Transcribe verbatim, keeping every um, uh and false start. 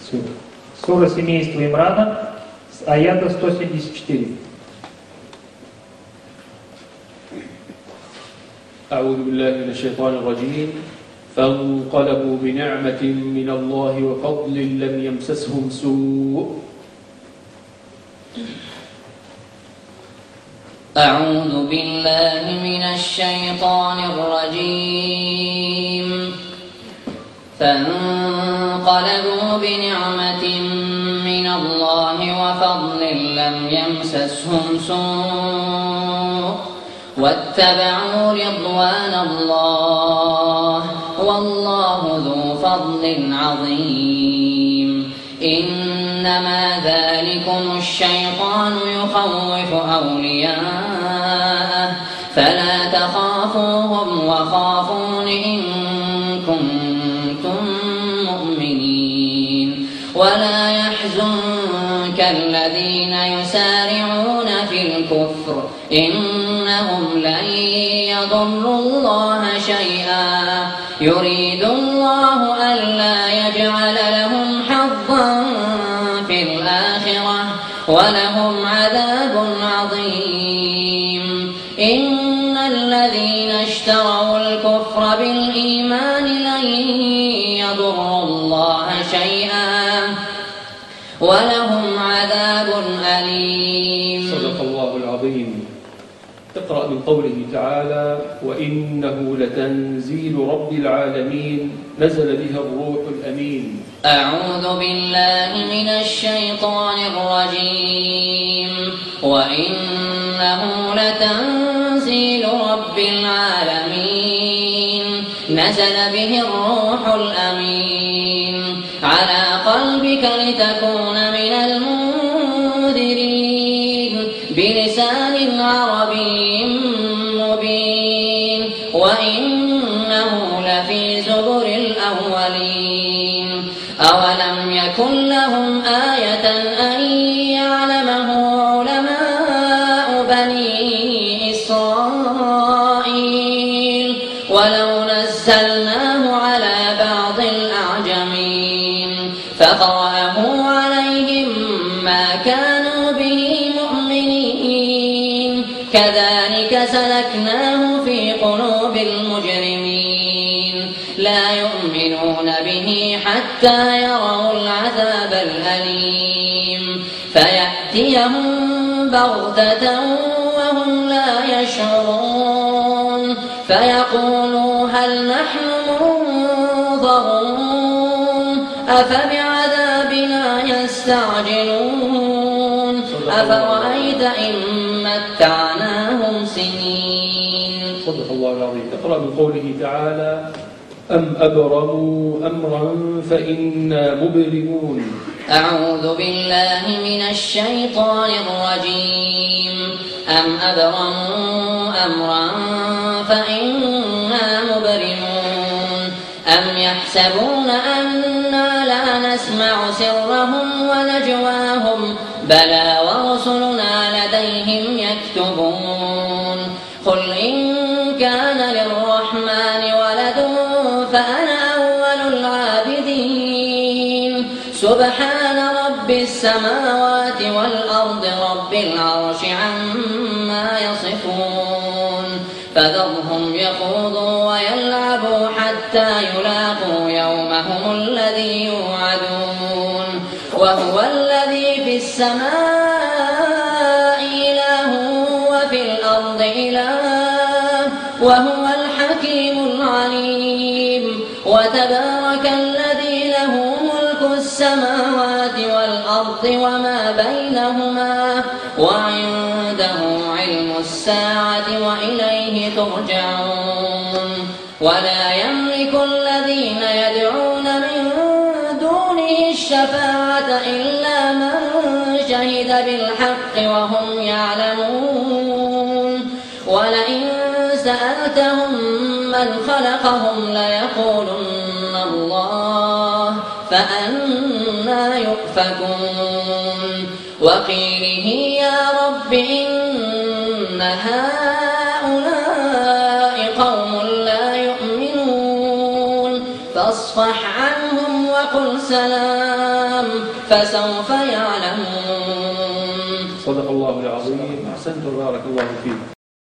Сура семейства Имрана с аята сто семьдесят четыре. أعوذ بالله من الشيطان الرجيم فانقلبوا بنعمة من الله وفضل لم يمسسهم سوء. أعوذ بالله من الشيطان الرجيم فانقلبوا بنعمة من الله وفضل لم يمسسهم سوء واتبعوا رضوان الله والله ذو فضل عظيم. إنما ذلكم الشيطان يخوف أولياءه فلا تخافوهم وخافون إن كنتم مؤمنين. ولا يحزنك الذين يسارعون في الكفر إنهم لن يضروا الله شيئا يريد الله ألا يجعل لهم حظا في الآخرة ولهم عذاب عظيم. إن الذين اشتروا الكفر بالإيمان لن يضروا الله شيئا ولهم عذاب أليم. صدق الله العظيم. اقرأ من قوله تعالى وإنه لتنزيل رب العالمين نزل به الروح الأمين. أعوذ بالله من الشيطان الرجيم وإنه لتنزيل رب العالمين نزل به الروح الأمين على قلبك لتكون من المنذرين بلسان عربي مبين وإنه لفي زبر الأولين. أولم يكن لهم آية أن يعلمه علماء بني إسرائيل ولو نزلناه على بعض الأعجمين فقرأه عليهم ما كانوا به مؤمنين كذلك سلكناه في قلوب المجرمين لا يؤمنون به حتى يروا العذاب الأليم فيأتيهم بغتة وهم لا يشعرون فيقولوا هل نحن منظرون أفبعذابنا يستعجلون أفرأيت إن متعناهم سنين. صدق الله العظيم. اقرأ من قوله تعالى أم أبرموا أمرا فإنا مبرمون. أعوذ بالله من الشيطان الرجيم أم أبرموا أمرا فإنا مبرمون أم يحسبون أنا لا نسمع سرهم ونجواهم بلى ورسلنا لديهم يكتبون. قل إن كان للرحمن ولد فأنا أول العابدين سبحان رب السماوات والأرض رب العرش عما يصفون فذرهم يخوضوا ويلعبوا حتى يلاقوا يومهم الذي يوعدون وهو الذي في السماء إله وفي الأرض إله وهو الحكيم العليم. وتبارك الذي له ملك السماوات والأرض وما بينهما وعنده علم الساعة وإليه ترجعون. ولا يملك الذين يدعون من دونه الشفاعة إلا من شهد بالحق وهم يعلمون. ولئن سألتهم من خلقهم ليقولن الله فأنى يؤفكون. وقيله يا رب إن هؤلاء قوم لا يؤمنون فاصفح عنهم وقل سلام فسوف يعلمون. صدق الله العظيم. أحسنت وبارك الله فيك.